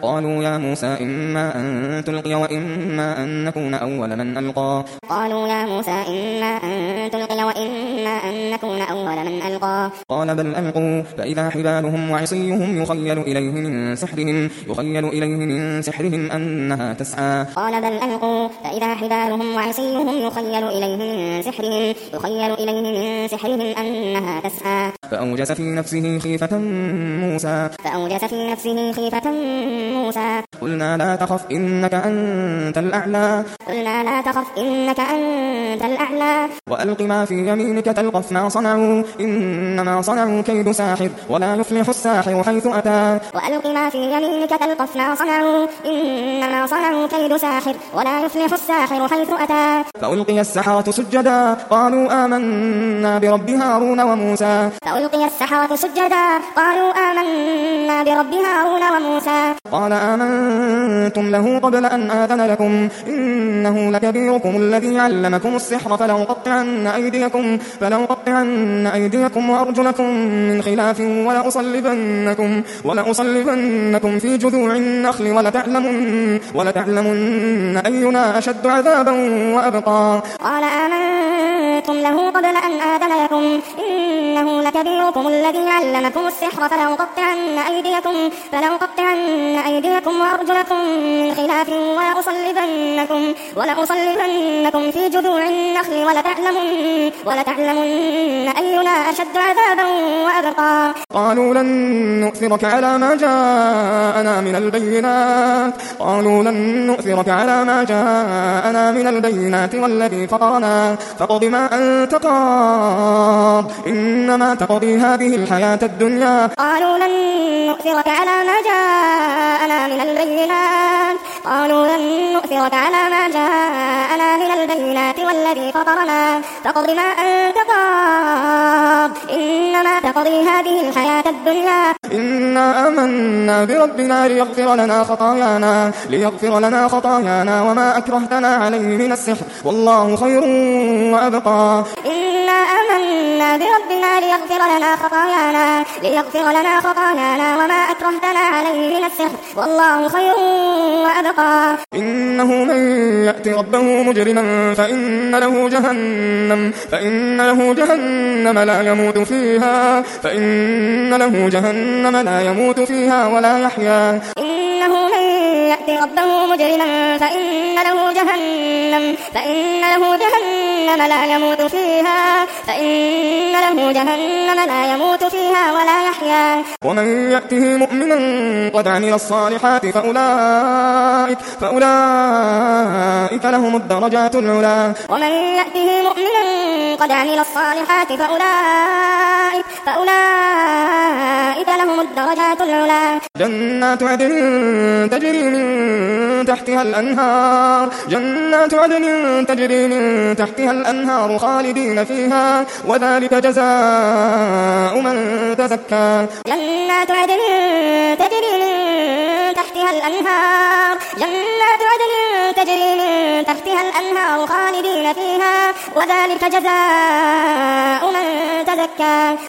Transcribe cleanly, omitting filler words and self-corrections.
قالوا يا موسى إما أن تلقي وإما أن نكون أول من ألقى قال بل ألقوا فإذا حبالهم وعصيهم يخيل إليه من سحرهم أنها تسعى فأوجس في نفسه خيفة موسى قلنا لا تخف إنك أنت الأعلى وألق ما في يمينك تلقف ما صنعوا إنما صنعوا كيد ساحر ولا يفلح الساحر حيث أتى فألقي السحرة سجدا قالوا آمنا برب هارون وموسى قال آمنتم له قبل أن آذن لكم إنه لكبيركم الذي علمكم السحر فلأقطعن أيديكم وأرجلكم من خلاف ولأصلبنكم في جذوع النخل ولتعلمن أينا أشد عذابا وأبقى قال آمنتم له قبل أن آذن لكم إنه لكبيركم الذي علمكم السحر فلأقطعن أيديكم وأرجلكم من خلاف ولأصلبنكم في جذوع النخل ولتعلمن أينا أشد عذابا وأبقى قالوا لن نؤثرك على ما جاءنا من البينات والذي فطرنا فاقض ما أنت قاض إنما تقضي هذه الحياة الدنيا قالوا لن نؤثرك على ما جاءنا من البينات والذي فطرنا فاقض ما أنت قاض إنما تقضي هذه الحياة الدنيا إنا آمنا بربنا ليغفر لنا خطايانا وما أكرهتنا عليه من السحر والله خير وأبقى إنا آمنا بربنا ليغفر لنا خطايانا وما أكرهتنا عليه من السحر والله خير وأبقى إنه من يأت ربه مجرما فإن له جهنم لا يموت فيها ولا يحيا إنه من يأت ربه مجرما فإن له جهنم لا يموت فيها ولا يحيا ومن يأته مؤمنا قد عمل الصالحات فأولئك لهم الدرجات العلى جنات عدن تجري من تحتها الأنهار خالدين فيها وذلك جزاء من تزكى جنات عدن تجري من تحتها الأنهار خالدين فيها وذلك جزاء من تزكى